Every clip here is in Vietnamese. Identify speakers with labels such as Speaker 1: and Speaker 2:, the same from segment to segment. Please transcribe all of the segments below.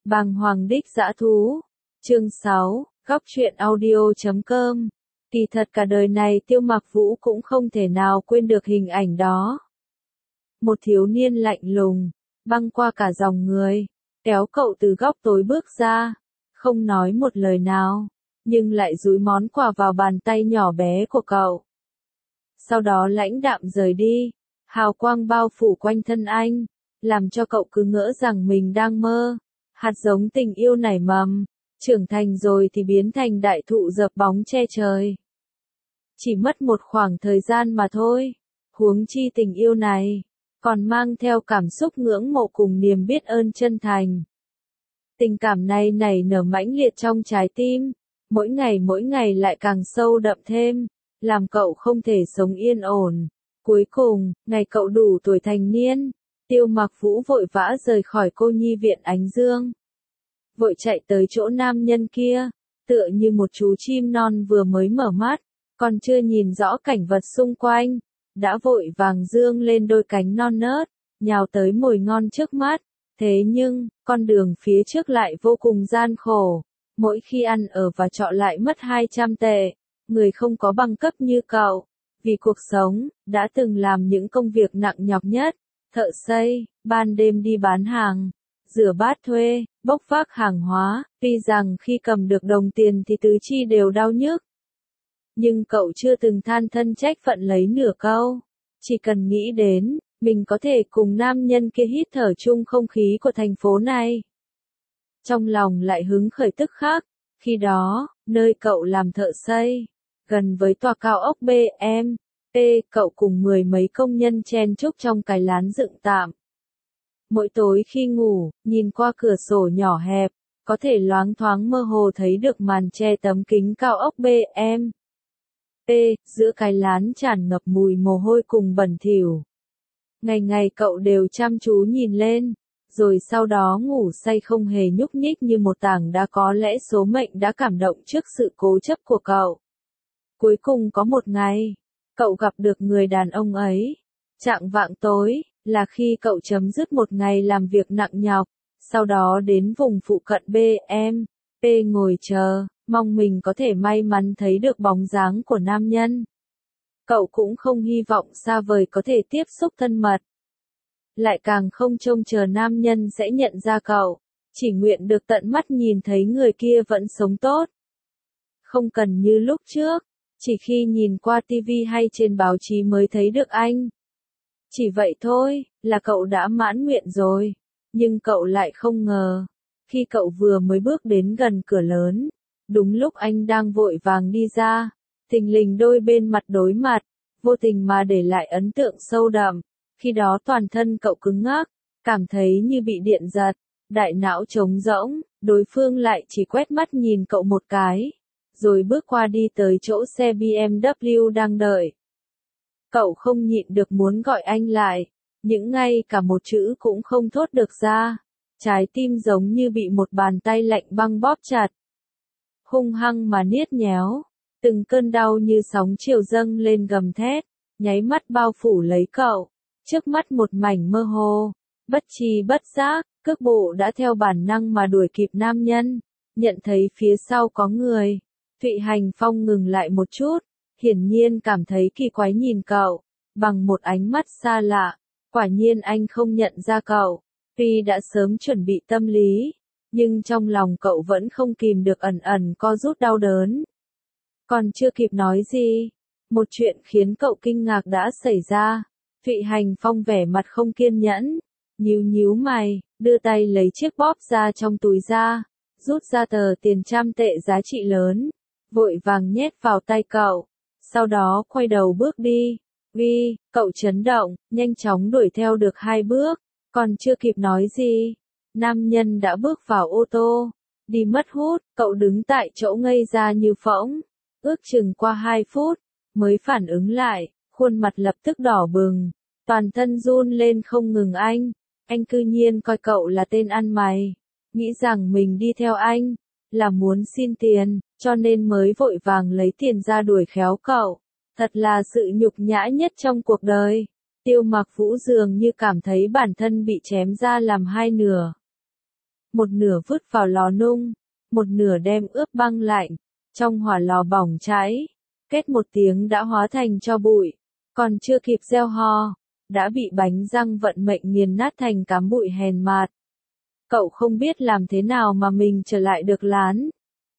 Speaker 1: Bàng hoàng đích dã thú. Chương 6, góc truyện audio.com. Kỳ thật cả đời này Tiêu Mặc Vũ cũng không thể nào quên được hình ảnh đó. Một thiếu niên lạnh lùng, băng qua cả dòng người, kéo cậu từ góc tối bước ra, không nói một lời nào, nhưng lại dúi món quà vào bàn tay nhỏ bé của cậu. Sau đó lãnh đạm rời đi, hào quang bao phủ quanh thân anh, làm cho cậu cứ ngỡ rằng mình đang mơ. Hạt giống tình yêu nảy mầm, trưởng thành rồi thì biến thành đại thụ dập bóng che trời. Chỉ mất một khoảng thời gian mà thôi, huống chi tình yêu này, còn mang theo cảm xúc ngưỡng mộ cùng niềm biết ơn chân thành. Tình cảm này nảy nở mãnh liệt trong trái tim, mỗi ngày lại càng sâu đậm thêm, làm cậu không thể sống yên ổn. Cuối cùng, ngày cậu đủ tuổi thành niên, Tiêu Mặc Vũ vội vã rời khỏi cô nhi viện Ánh Dương. Vội chạy tới chỗ nam nhân kia, tựa như một chú chim non vừa mới mở mắt, còn chưa nhìn rõ cảnh vật xung quanh, đã vội vàng dương lên đôi cánh non nớt, nhào tới mồi ngon trước mắt. Thế nhưng, con đường phía trước lại vô cùng gian khổ, mỗi khi ăn ở và trọ lại mất 200 tệ, người không có bằng cấp như cậu, vì cuộc sống, đã từng làm những công việc nặng nhọc nhất, thợ xây, ban đêm đi bán hàng, rửa bát thuê, bốc vác hàng hóa, tuy rằng khi cầm được đồng tiền thì tứ chi đều đau nhức. Nhưng cậu chưa từng than thân trách phận lấy nửa câu, chỉ cần nghĩ đến, mình có thể cùng nam nhân kia hít thở chung không khí của thành phố này. Trong lòng lại hứng khởi tức khắc, khi đó, nơi cậu làm thợ xây, gần với tòa cao ốc BM, cậu cùng mười mấy công nhân chen chúc trong cái lán dựng tạm. Mỗi tối khi ngủ, nhìn qua cửa sổ nhỏ hẹp, có thể loáng thoáng mơ hồ thấy được màn che tấm kính cao ốc BM. Giữa cái lán tràn ngập mùi mồ hôi cùng bẩn thỉu. Ngày cậu đều chăm chú nhìn lên, rồi sau đó ngủ say không hề nhúc nhích như một tảng đá, có lẽ số mệnh đã cảm động trước sự cố chấp của cậu. Cuối cùng có một ngày, cậu gặp được người đàn ông ấy. Chạng vạng tối, là khi cậu chấm dứt một ngày làm việc nặng nhọc, sau đó đến vùng phụ cận BM, ngồi chờ, mong mình có thể may mắn thấy được bóng dáng của nam nhân. Cậu cũng không hy vọng xa vời có thể tiếp xúc thân mật. Lại càng không trông chờ nam nhân sẽ nhận ra cậu, chỉ nguyện được tận mắt nhìn thấy người kia vẫn sống tốt. Không cần như lúc trước, chỉ khi nhìn qua TV hay trên báo chí mới thấy được anh. Chỉ vậy thôi, là cậu đã mãn nguyện rồi. Nhưng cậu lại không ngờ, khi cậu vừa mới bước đến gần cửa lớn, đúng lúc anh đang vội vàng đi ra, thình lình đôi bên mặt đối mặt, vô tình mà để lại ấn tượng sâu đậm. Khi đó toàn thân cậu cứng ngắc, cảm thấy như bị điện giật, đại não trống rỗng, đối phương lại chỉ quét mắt nhìn cậu một cái, rồi bước qua đi tới chỗ xe BMW đang đợi. Cậu không nhịn được muốn gọi anh lại, nhưng ngay cả một chữ cũng không thốt được ra, trái tim giống như bị một bàn tay lạnh băng bóp chặt. Hung hăng mà niết nhéo, từng cơn đau như sóng chiều dâng lên gầm thét, nháy mắt bao phủ lấy cậu. Trước mắt một mảnh mơ hồ, bất tri bất giác, cước bộ đã theo bản năng mà đuổi kịp nam nhân, nhận thấy phía sau có người. Thụy Hành Phong ngừng lại một chút, hiển nhiên cảm thấy kỳ quái nhìn cậu, bằng một ánh mắt xa lạ, quả nhiên anh không nhận ra cậu, tuy đã sớm chuẩn bị tâm lý, nhưng trong lòng cậu vẫn không kìm được ẩn ẩn co rút đau đớn. Còn chưa kịp nói gì, một chuyện khiến cậu kinh ngạc đã xảy ra. Thụy Hành Phong vẻ mặt không kiên nhẫn, nhíu mày, đưa tay lấy chiếc bóp ra trong túi ra, rút ra tờ tiền 100 tệ giá trị lớn, vội vàng nhét vào tay cậu, sau đó quay đầu bước đi. Cậu chấn động, nhanh chóng đuổi theo được 2 bước, còn chưa kịp nói gì, nam nhân đã bước vào ô tô, đi mất hút, cậu đứng tại chỗ ngây ra như phỗng, ước chừng qua 2 phút, mới phản ứng lại, khuôn mặt lập tức đỏ bừng, toàn thân run lên không ngừng. Anh cư nhiên coi cậu là tên ăn mày, nghĩ rằng mình đi theo anh, là muốn xin tiền, cho nên mới vội vàng lấy tiền ra đuổi khéo cậu, thật là sự nhục nhã nhất trong cuộc đời. Tiêu Mặc Vũ dường như cảm thấy bản thân bị chém ra làm hai nửa. một nửa vứt vào lò nung, một nửa đem ướp băng lạnh, trong hỏa lò bỏng cháy, kết một tiếng đã hóa thành tro bụi, còn chưa kịp gieo hò, đã bị bánh răng vận mệnh nghiền nát thành cám bụi hèn mạt. Cậu không biết làm thế nào mà mình trở lại được lán.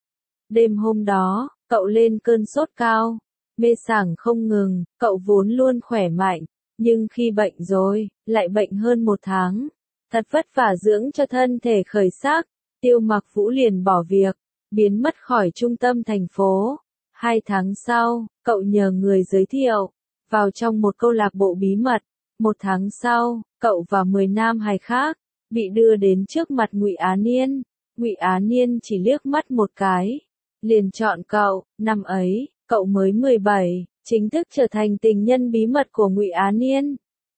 Speaker 1: Đêm hôm đó, cậu lên cơn sốt cao, mê sảng không ngừng, cậu vốn luôn khỏe mạnh, nhưng khi bệnh rồi, lại bệnh hơn 1 tháng. Thật vất vả dưỡng cho thân thể khởi sắc, Tiêu Mặc Vũ liền bỏ việc, biến mất khỏi trung tâm thành phố. 2 tháng sau, cậu nhờ người giới thiệu, vào trong một câu lạc bộ bí mật. 1 tháng sau, cậu và 10 nam hài khác, bị đưa đến trước mặt Ngụy Á Niên. Ngụy Á Niên chỉ liếc mắt một cái, liền chọn cậu. Năm ấy, cậu mới 17, chính thức trở thành tình nhân bí mật của Ngụy Á Niên.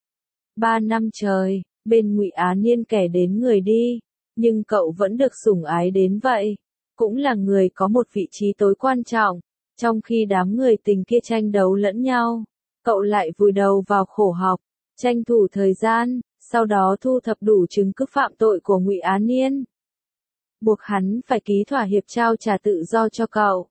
Speaker 1: 3 năm trời, bên Ngụy Á Niên kẻ đến người đi, nhưng cậu vẫn được sủng ái đến vậy, cũng là người có một vị trí tối quan trọng. Trong khi đám người tình kia tranh đấu lẫn nhau, cậu lại vùi đầu vào khổ học, tranh thủ thời gian, sau đó thu thập đủ chứng cứ phạm tội của Ngụy Á Niên, buộc hắn phải ký thỏa hiệp trao trả tự do cho cậu.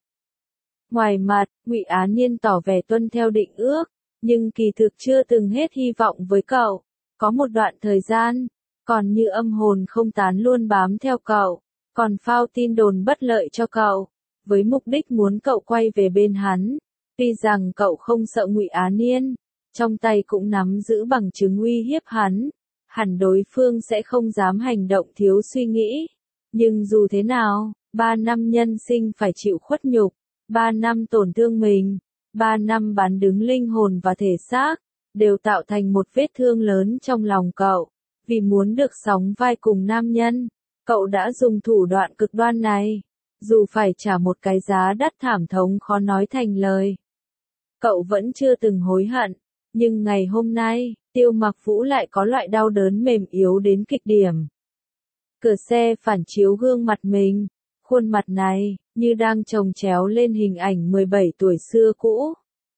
Speaker 1: Ngoài mặt, Ngụy Á Niên tỏ vẻ tuân theo định ước, nhưng kỳ thực chưa từng hết hy vọng với cậu. Có một đoạn thời gian, còn như âm hồn không tán luôn bám theo cậu, còn phao tin đồn bất lợi cho cậu, với mục đích muốn cậu quay về bên hắn. Tuy rằng cậu không sợ Ngụy Á Niên, trong tay cũng nắm giữ bằng chứng uy hiếp hắn, hẳn đối phương sẽ không dám hành động thiếu suy nghĩ. Nhưng dù thế nào, 3 năm nhân sinh phải chịu khuất nhục, 3 năm tổn thương mình, 3 năm bán đứng linh hồn và thể xác, đều tạo thành một vết thương lớn trong lòng cậu. Vì muốn được sóng vai cùng nam nhân, cậu đã dùng thủ đoạn cực đoan này, dù phải trả một cái giá đắt thảm thống khó nói thành lời. Cậu vẫn chưa từng hối hận, nhưng ngày hôm nay, Tiêu Mặc Vũ lại có loại đau đớn mềm yếu đến cực điểm. Cửa xe phản chiếu gương mặt mình, khuôn mặt này, như đang chồng chéo lên hình ảnh 17 tuổi xưa cũ.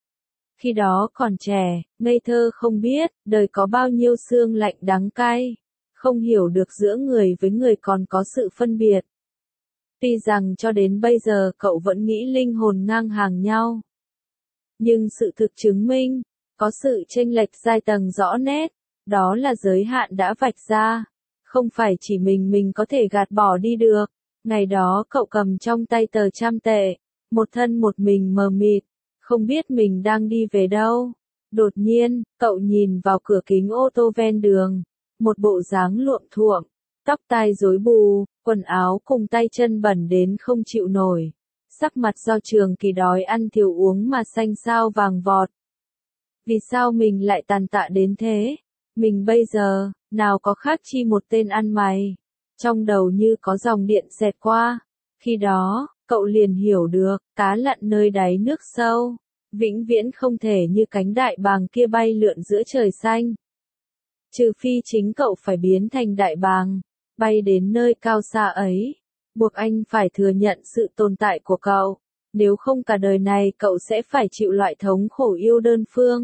Speaker 1: Khi đó còn trẻ, ngây thơ không biết, đời có bao nhiêu sương lạnh đắng cay, không hiểu được giữa người với người còn có sự phân biệt. Tuy rằng cho đến bây giờ cậu vẫn nghĩ linh hồn ngang hàng nhau, nhưng sự thực chứng minh, có sự chênh lệch giai tầng rõ nét, đó là giới hạn đã vạch ra, không phải chỉ mình có thể gạt bỏ đi được. Ngày đó cậu cầm trong tay tờ 100 tệ, một thân một mình mờ mịt, không biết mình đang đi về đâu. Đột nhiên, cậu nhìn vào cửa kính ô tô ven đường, một bộ dáng luộm thuộm, tóc tai rối bù, quần áo cùng tay chân bẩn đến không chịu nổi. Sắc mặt do Trường Kỳ đói ăn thiếu uống mà xanh xao vàng vọt. Vì sao mình lại tàn tạ đến thế? Mình bây giờ, nào có khác chi một tên ăn mày. Trong đầu như có dòng điện xẹt qua. Khi đó, cậu liền hiểu được, cá lặn nơi đáy nước sâu, vĩnh viễn không thể như cánh đại bàng kia bay lượn giữa trời xanh. Trừ phi chính cậu phải biến thành đại bàng, bay đến nơi cao xa ấy, buộc anh phải thừa nhận sự tồn tại của cậu, nếu không cả đời này cậu sẽ phải chịu loại thống khổ yêu đơn phương.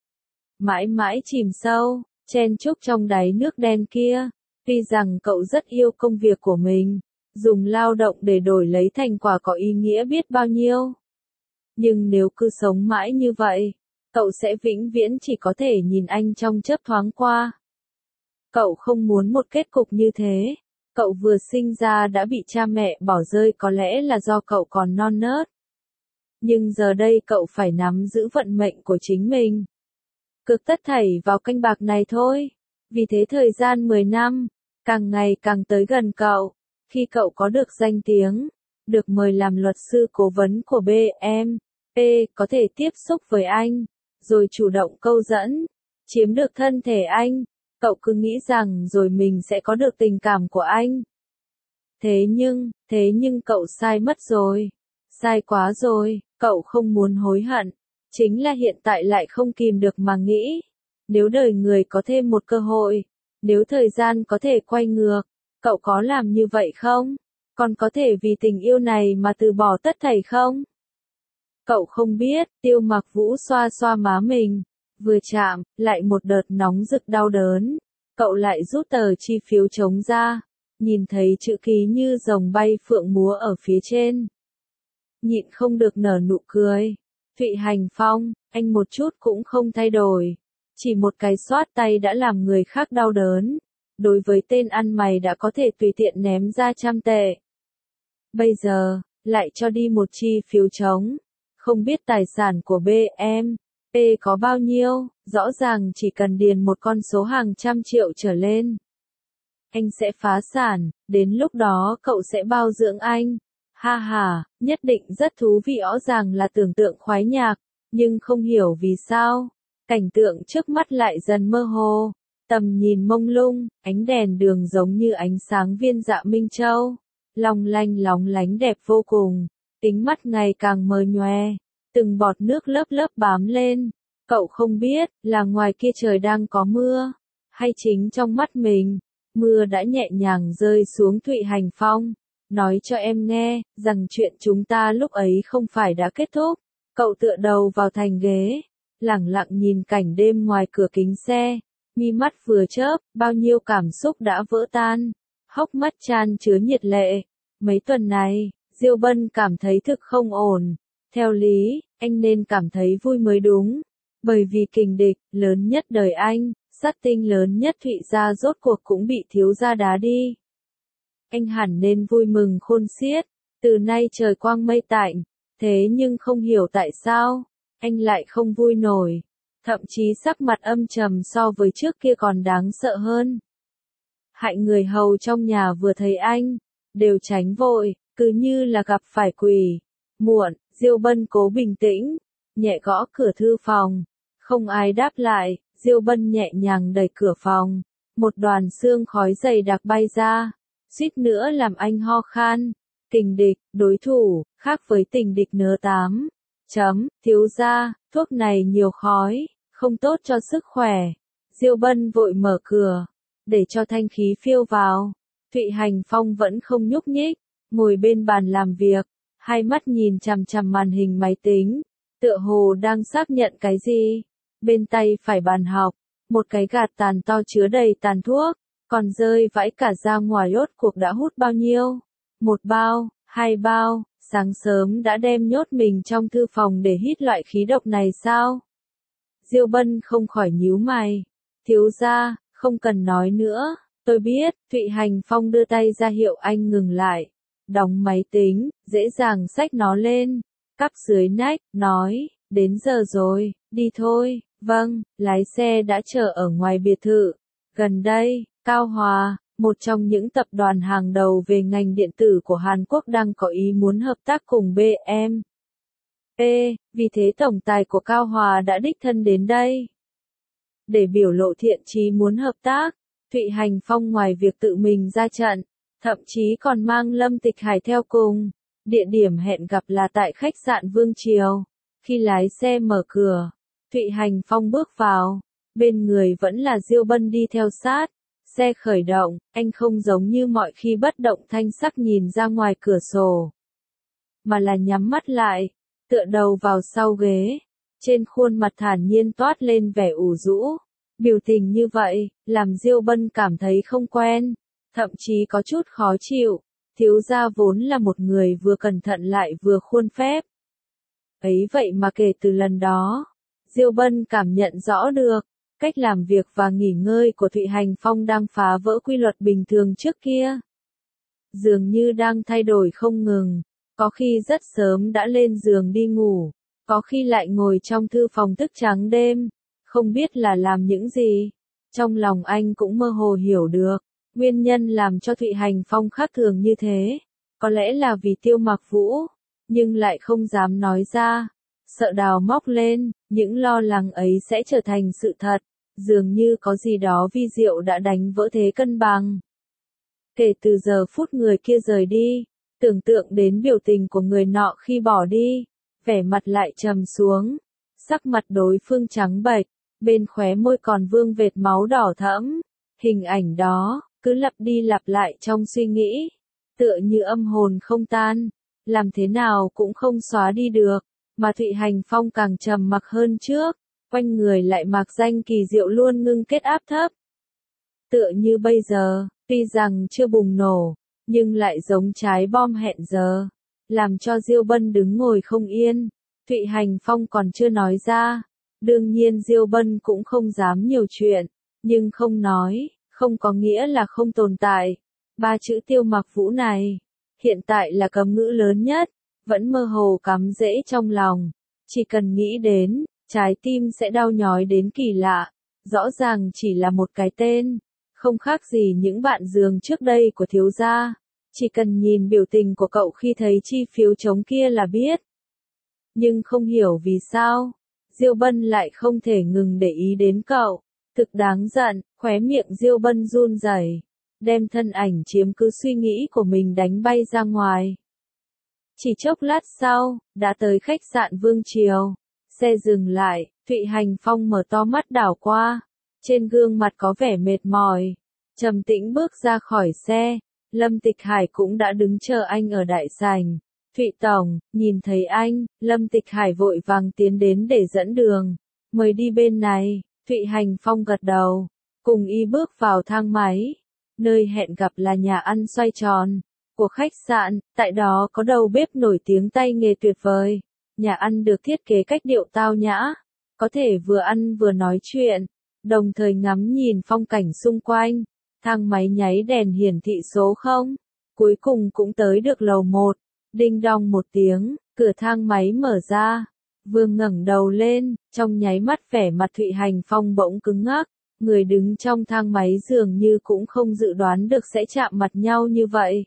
Speaker 1: Mãi mãi chìm sâu, chen chúc trong đáy nước đen kia, tuy rằng cậu rất yêu công việc của mình, dùng lao động để đổi lấy thành quả có ý nghĩa biết bao nhiêu. Nhưng nếu cứ sống mãi như vậy, cậu sẽ vĩnh viễn chỉ có thể nhìn anh trong chớp thoáng qua. Cậu không muốn một kết cục như thế. Cậu vừa sinh ra đã bị cha mẹ bỏ rơi có lẽ là do cậu còn non nớt. Nhưng giờ đây cậu phải nắm giữ vận mệnh của chính mình. Cực tất thảy vào canh bạc này thôi. Vì thế thời gian 10 năm, càng ngày càng tới gần cậu. Khi cậu có được danh tiếng, được mời làm luật sư cố vấn của BMP, có thể tiếp xúc với anh, rồi chủ động câu dẫn, chiếm được thân thể anh. Cậu cứ nghĩ rằng rồi mình sẽ có được tình cảm của anh. Thế nhưng cậu sai mất rồi. Sai quá rồi, cậu không muốn hối hận. Chính là hiện tại lại không kìm được mà nghĩ. Nếu đời người có thêm một cơ hội, nếu thời gian có thể quay ngược, cậu có làm như vậy không? Còn có thể vì tình yêu này mà từ bỏ tất thảy không? Cậu không biết, Tiêu Mặc Vũ xoa xoa má mình. Vừa chạm, lại một đợt nóng rực đau đớn. Cậu lại rút tờ chi phiếu trống ra, nhìn thấy chữ ký như rồng bay phượng múa ở phía trên. Nhịn không được nở nụ cười. Thụy Hành Phong, anh một chút cũng không thay đổi. Chỉ một cái xoát tay đã làm người khác đau đớn. Đối với tên ăn mày đã có thể tùy tiện ném ra 100 tệ. Bây giờ, lại cho đi một chi phiếu trống. Không biết tài sản của BMP có bao nhiêu, rõ ràng chỉ cần điền một con số hàng trăm triệu trở lên. Anh sẽ phá sản, đến lúc đó cậu sẽ bao dưỡng anh. Ha ha, nhất định rất thú vị, rõ ràng là tưởng tượng khoái nhạc, nhưng không hiểu vì sao. Cảnh tượng trước mắt lại dần mơ hồ, tầm nhìn mông lung, ánh đèn đường giống như ánh sáng viên dạ Minh Châu. Long lanh lóng lánh đẹp vô cùng, kính mắt ngày càng mờ nhòe, từng bọt nước lớp lớp bám lên. Cậu không biết là ngoài kia trời đang có mưa, hay chính trong mắt mình, mưa đã nhẹ nhàng rơi xuống. Thụy Hành Phong, nói cho em nghe, rằng chuyện chúng ta lúc ấy không phải đã kết thúc. Cậu tựa đầu vào thành ghế, lẳng lặng nhìn cảnh đêm ngoài cửa kính xe, mi mắt vừa chớp, bao nhiêu cảm xúc đã vỡ tan, hốc mắt chan chứa nhiệt lệ. Mấy tuần này, Diêu Bân cảm thấy thực không ổn. Theo lý, anh nên cảm thấy vui mới đúng. Bởi vì kình địch lớn nhất đời anh, sát tinh lớn nhất Thụy gia rốt cuộc cũng bị thiếu gia đá đi. Anh hẳn nên vui mừng khôn xiết, từ nay trời quang mây tạnh. Thế nhưng không hiểu tại sao, anh lại không vui nổi. Thậm chí sắc mặt âm trầm so với trước kia còn đáng sợ hơn. Hại người hầu trong nhà vừa thấy anh, đều tránh vội, cứ như là gặp phải quỷ. Muộn, Diêu Bân cố bình tĩnh, nhẹ gõ cửa thư phòng. Không ai đáp lại, Diêu Bân nhẹ nhàng đẩy cửa phòng. Một đoàn sương khói dày đặc bay ra, suýt nữa làm anh ho khan. Kình địch, đối thủ, khác với tình địch nớ tám. Thiếu gia, thuốc này nhiều khói, không tốt cho sức khỏe. Diêu Bân vội mở cửa, để cho thanh khí phiêu vào. Thụy Hành Phong vẫn không nhúc nhích, ngồi bên bàn làm việc, hai mắt nhìn chằm chằm màn hình máy tính, tựa hồ đang xác nhận cái gì. Bên tay phải bàn học, một cái gạt tàn to chứa đầy tàn thuốc, còn rơi vãi cả ra ngoài. Rốt cuộc đã hút bao nhiêu? 1 bao, 2 bao, sáng sớm đã đem nhốt mình trong thư phòng để hít loại khí độc này sao? Diêu Bân không khỏi nhíu mày. Thiếu gia, không cần nói nữa, tôi biết. Thụy Hành Phong đưa tay ra hiệu anh ngừng lại. Đóng máy tính, dễ dàng xách nó lên, cắp dưới nách, nói, đến giờ rồi, đi thôi. Vâng, lái xe đã chờ ở ngoài biệt thự. Gần đây, Cao Hòa, một trong những tập đoàn hàng đầu về ngành điện tử của Hàn Quốc đang có ý muốn hợp tác cùng BMP, vì thế tổng tài của Cao Hòa đã đích thân đến đây. Để biểu lộ thiện chí muốn hợp tác, Thụy Hành Phong ngoài việc tự mình ra trận, thậm chí còn mang Lâm Tịch Hải theo cùng. Địa điểm hẹn gặp là tại khách sạn Vương Triều. Khi lái xe mở cửa, Thụy Hành Phong bước vào, bên người vẫn là Diêu Bân đi theo sát. Xe khởi động, anh không giống như mọi khi bất động thanh sắc nhìn ra ngoài cửa sổ, mà là nhắm mắt lại, tựa đầu vào sau ghế. Trên khuôn mặt thản nhiên toát lên vẻ ủ rũ. Biểu tình như vậy, làm Diêu Bân cảm thấy không quen, thậm chí có chút khó chịu. Thiếu gia vốn là một người vừa cẩn thận lại vừa khuôn phép. Ấy vậy mà kể từ lần đó, Diêu Bân cảm nhận rõ được, cách làm việc và nghỉ ngơi của Thụy Hành Phong đang phá vỡ quy luật bình thường trước kia. Dường như đang thay đổi không ngừng, có khi rất sớm đã lên giường đi ngủ, có khi lại ngồi trong thư phòng thức trắng đêm, không biết là làm những gì. Trong lòng anh cũng mơ hồ hiểu được, nguyên nhân làm cho Thụy Hành Phong khác thường như thế, có lẽ là vì Tiêu Mặc Vũ, nhưng lại không dám nói ra, sợ đào móc lên, những lo lắng ấy sẽ trở thành sự thật. Dường như có gì đó vi diệu đã đánh vỡ thế cân bằng. Kể từ giờ phút người kia rời đi, tưởng tượng đến biểu tình của người nọ khi bỏ đi, vẻ mặt lại trầm xuống, sắc mặt đối phương trắng bệch, bên khóe môi còn vương vệt máu đỏ thẫm. Hình ảnh đó cứ lặp đi lặp lại trong suy nghĩ, tựa như âm hồn không tan, làm thế nào cũng không xóa đi được. Mà Thụy Hành Phong càng trầm mặc hơn trước, quanh người lại mạc danh kỳ diệu luôn ngưng kết áp thấp. Tựa như bây giờ, Tuy rằng chưa bùng nổ, nhưng lại giống trái bom hẹn giờ, làm cho Diêu Bân đứng ngồi không yên. Thụy Hành Phong còn chưa nói ra, đương nhiên Diêu Bân cũng không dám nhiều chuyện, nhưng không nói, không có nghĩa là không tồn tại. Ba chữ Tiêu Mặc Vũ này, hiện tại là cấm ngữ lớn nhất, vẫn mơ hồ cắm rễ trong lòng. Chỉ cần nghĩ đến, trái tim sẽ đau nhói đến kỳ lạ. Rõ ràng chỉ là một cái tên, không khác gì những bạn giường trước đây của thiếu gia. Chỉ cần nhìn biểu tình của cậu khi thấy chi phiếu trống kia là biết. Nhưng không hiểu vì sao, Diêu Bân lại không thể ngừng để ý đến cậu. Thực đáng giận, khóe miệng Diêu Bân run rẩy, đem thân ảnh chiếm cứ suy nghĩ của mình đánh bay ra ngoài. Chỉ chốc lát sau, đã tới khách sạn Vương Triều. Xe dừng lại, Thụy Hành Phong mở to mắt đảo qua. Trên gương mặt có vẻ mệt mỏi. Trầm tĩnh bước ra khỏi xe. Lâm Tịch Hải cũng đã đứng chờ anh ở đại sảnh. Thụy Tổng, nhìn thấy anh, Lâm Tịch Hải vội vàng tiến đến để dẫn đường. Mời đi bên này. Thụy Hành Phong gật đầu. Cùng y bước vào thang máy. Nơi hẹn gặp là nhà ăn xoay tròn của khách sạn, tại đó có đầu bếp nổi tiếng tay nghề tuyệt vời. Nhà ăn được thiết kế cách điệu tao nhã, có thể vừa ăn vừa nói chuyện, đồng thời ngắm nhìn phong cảnh xung quanh. Thang máy nháy đèn hiển thị số 0, cuối cùng cũng tới được lầu 1. Đinh đong một tiếng, cửa thang máy mở ra. Vừa ngẩng đầu lên, trong nháy mắt vẻ mặt Thụy Hành Phong bỗng cứng ngắc. Người đứng trong thang máy dường như cũng không dự đoán được sẽ chạm mặt nhau như vậy.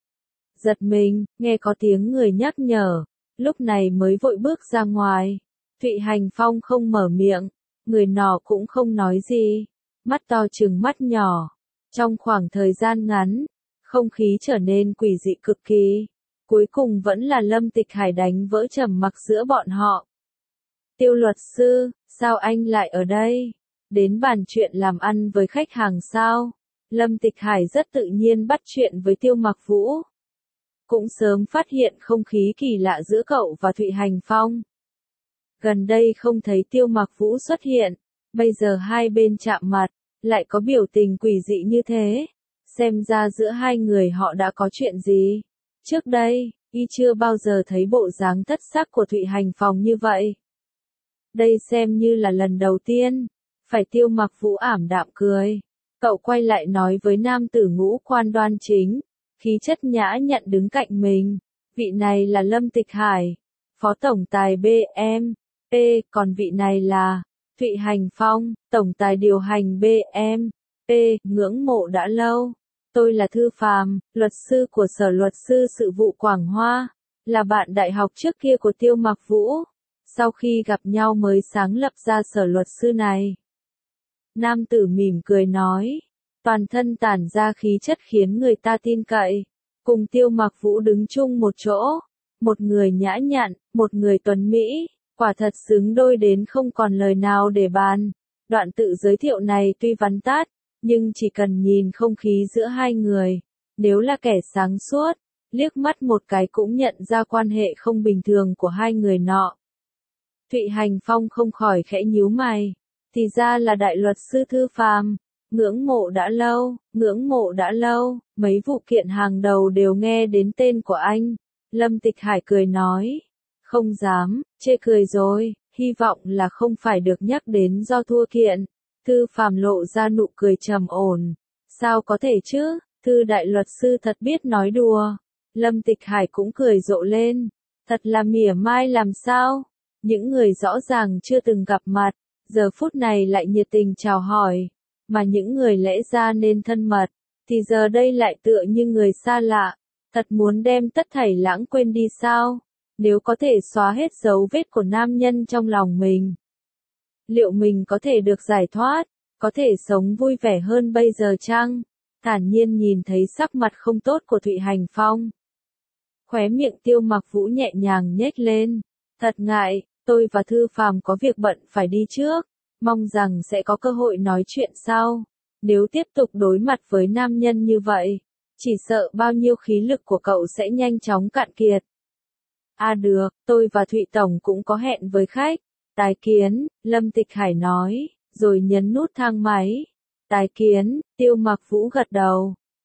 Speaker 1: Giật mình, nghe có tiếng người nhắc nhở, lúc này mới vội bước ra ngoài. Thụy Hành Phong không mở miệng, người nọ cũng không nói gì, mắt to trừng mắt nhỏ. Trong khoảng thời gian ngắn, không khí trở nên quỷ dị cực kỳ. Cuối cùng vẫn là Lâm Tịch Hải đánh vỡ trầm mặc giữa bọn họ. Tiêu luật sư, sao anh lại ở đây? Đến bàn chuyện làm ăn với khách hàng sao? Lâm Tịch Hải rất tự nhiên bắt chuyện với Tiêu Mặc Vũ. Cũng sớm phát hiện không khí kỳ lạ giữa cậu và Thụy Hành Phong. Gần đây không thấy Tiêu Mặc Vũ xuất hiện, bây giờ hai bên chạm mặt, lại có biểu tình quỷ dị như thế. Xem ra giữa hai người họ đã có chuyện gì. Trước đây, y chưa bao giờ thấy bộ dáng thất sắc của Thụy Hành Phong như vậy. Đây xem như là lần đầu tiên. Phải. Tiêu Mặc Vũ ảm đạm cười. Cậu quay lại nói với nam tử ngũ quan đoan chính, khí chất nhã nhặn đứng cạnh mình. Vị này là Lâm Tịch Hải, phó tổng tài BM, còn vị này là Thụy Hành Phong, tổng tài điều hành BM, ngưỡng mộ đã lâu. Tôi là Thư Phàm, luật sư của Sở Luật sư Sự vụ Quảng Hoa, là bạn đại học trước kia của Tiêu Mặc Vũ. Sau khi gặp nhau mới sáng lập ra Sở Luật sư này. Nam tử mỉm cười nói, toàn thân tản ra khí chất khiến người ta tin cậy. Cùng Tiêu Mặc Vũ đứng chung một chỗ, một người nhã nhặn, một người tuấn mỹ, quả thật xứng đôi đến không còn lời nào để bàn. Đoạn tự giới thiệu này tuy vắn tắt, nhưng chỉ cần nhìn không khí giữa hai người, nếu là kẻ sáng suốt, liếc mắt một cái cũng nhận ra quan hệ không bình thường của hai người nọ. Thụy Hành Phong không khỏi khẽ nhíu mày. Thì ra là đại luật sư Thư Phàm, ngưỡng mộ đã lâu, mấy vụ kiện hàng đầu đều nghe đến tên của anh. Lâm Tịch Hải cười nói, không dám, chê cười rồi, hy vọng là không phải được nhắc đến do thua kiện. Thư Phàm lộ ra nụ cười trầm ổn, sao có thể chứ, Thư đại luật sư thật biết nói đùa. Lâm Tịch Hải cũng cười rộ lên, thật là mỉa mai làm sao, những người rõ ràng chưa từng gặp mặt. Giờ phút này lại nhiệt tình chào hỏi, mà những người lẽ ra nên thân mật, thì giờ đây lại tựa như người xa lạ, thật muốn đem tất thảy lãng quên đi sao, nếu có thể xóa hết dấu vết của nam nhân trong lòng mình. Liệu mình có thể được giải thoát, có thể sống vui vẻ hơn bây giờ chăng? Thản nhiên nhìn thấy sắc mặt không tốt của Thụy Hành Phong. Khóe miệng Tiêu Mặc Vũ nhẹ nhàng nhếch lên, thật ngại. Tôi và Thư Phàm có việc bận phải đi trước, mong rằng sẽ có cơ hội nói chuyện sau. Nếu tiếp tục đối mặt với nam nhân như vậy, chỉ sợ bao nhiêu khí lực của cậu sẽ nhanh chóng cạn kiệt. À được, tôi và Thụy Tổng cũng có hẹn với khách. Tái kiến, Lâm Tịch Hải nói, rồi nhấn nút thang máy. Tái kiến, Tiêu Mặc Vũ gật đầu.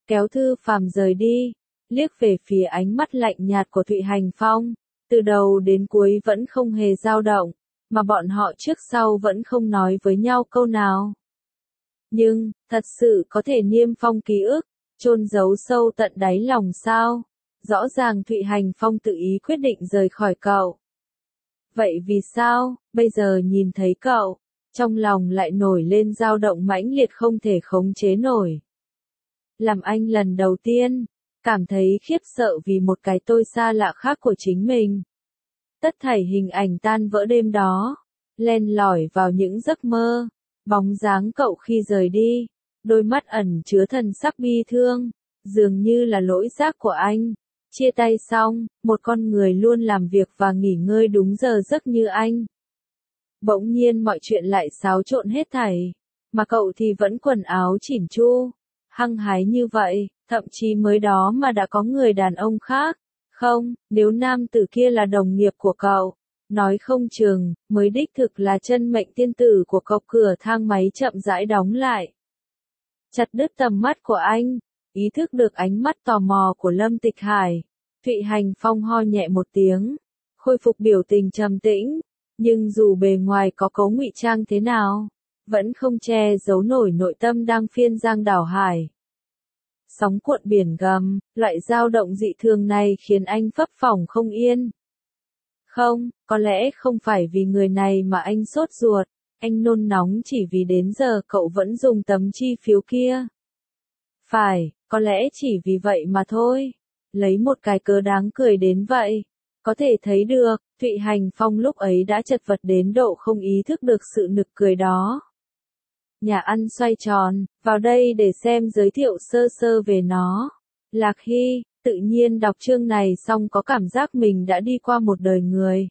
Speaker 1: kéo Thư Phàm rời đi, liếc về phía ánh mắt lạnh nhạt của Thụy Hành Phong, từ đầu đến cuối vẫn không hề dao động, mà bọn họ trước sau vẫn không nói với nhau câu nào. Nhưng, thật sự có thể niêm phong ký ức, chôn giấu sâu tận đáy lòng sao? Rõ ràng Thụy Hành Phong tự ý quyết định rời khỏi cậu. Vậy vì sao, bây giờ nhìn thấy cậu, trong lòng lại nổi lên dao động mãnh liệt không thể khống chế nổi. Làm anh lần đầu tiên, cảm thấy khiếp sợ vì một cái tôi xa lạ khác của chính mình. Tất thảy hình ảnh tan vỡ đêm đó, len lỏi vào những giấc mơ, bóng dáng cậu khi rời đi, đôi mắt ẩn chứa thần sắc bi thương, dường như là lỗi giác của anh. Chia tay xong, một con người luôn làm việc và nghỉ ngơi đúng giờ giấc như anh. Bỗng nhiên mọi chuyện lại xáo trộn hết thảy, mà cậu thì vẫn quần áo chỉn chu, hăng hái như vậy, thậm chí mới đó mà đã có người đàn ông khác. Không, nếu nam tử kia là đồng nghiệp của cậu, nói không chừng, mới đích thực là chân mệnh tiên tử của cậu. Cửa thang máy chậm rãi đóng lại. Chặt đứt tầm mắt của anh, ý thức được ánh mắt tò mò của Lâm Tịch Hải. Thụy Hành Phong ho nhẹ một tiếng, khôi phục biểu tình trầm tĩnh, nhưng dù bề ngoài có cấu ngụy trang thế nào, vẫn không che giấu nổi nội tâm đang phiên giang đảo hải. Sóng cuộn biển gầm, loại dao động dị thường này khiến anh phấp phỏng không yên. Không, có lẽ không phải vì người này mà anh sốt ruột, anh nôn nóng chỉ vì đến giờ cậu vẫn dùng tấm chi phiếu kia. Phải, có lẽ chỉ vì vậy mà thôi. Lấy một cái cớ đáng cười đến vậy. Có thể thấy được, Thụy Hành Phong lúc ấy đã chật vật đến độ không ý thức được sự nực cười đó. Nhà ăn xoay tròn, vào đây để xem giới thiệu sơ sơ về nó. Lạc Hy, tự nhiên đọc chương này xong có cảm giác mình đã đi qua một đời người.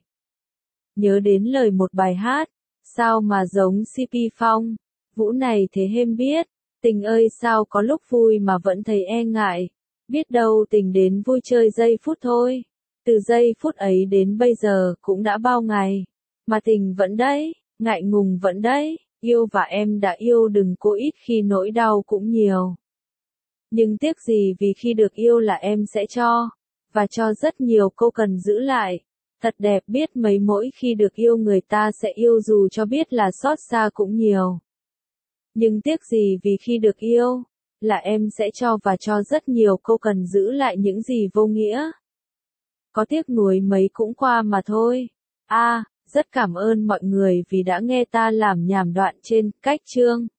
Speaker 1: Nhớ đến lời một bài hát, sao mà giống CP Phong, Vũ này thế hêm biết, tình ơi sao có lúc vui mà vẫn thấy e ngại, biết đâu tình đến vui chơi giây phút thôi, từ giây phút ấy đến bây giờ cũng đã bao ngày, mà tình vẫn đấy, ngại ngùng vẫn đấy, yêu và em đã yêu đừng cố ít khi nỗi đau cũng nhiều. Nhưng tiếc gì vì khi được yêu là em sẽ cho, và cho rất nhiều câu cần giữ lại. Thật đẹp biết mấy mỗi khi được yêu người ta sẽ yêu dù cho biết là xót xa cũng nhiều. Nhưng tiếc gì vì khi được yêu, là em sẽ cho và cho rất nhiều câu cần giữ lại những gì vô nghĩa. Có tiếc nuối mấy cũng qua mà thôi. Rất cảm ơn mọi người vì đã nghe ta làm nhảm đoạn trên cách chương.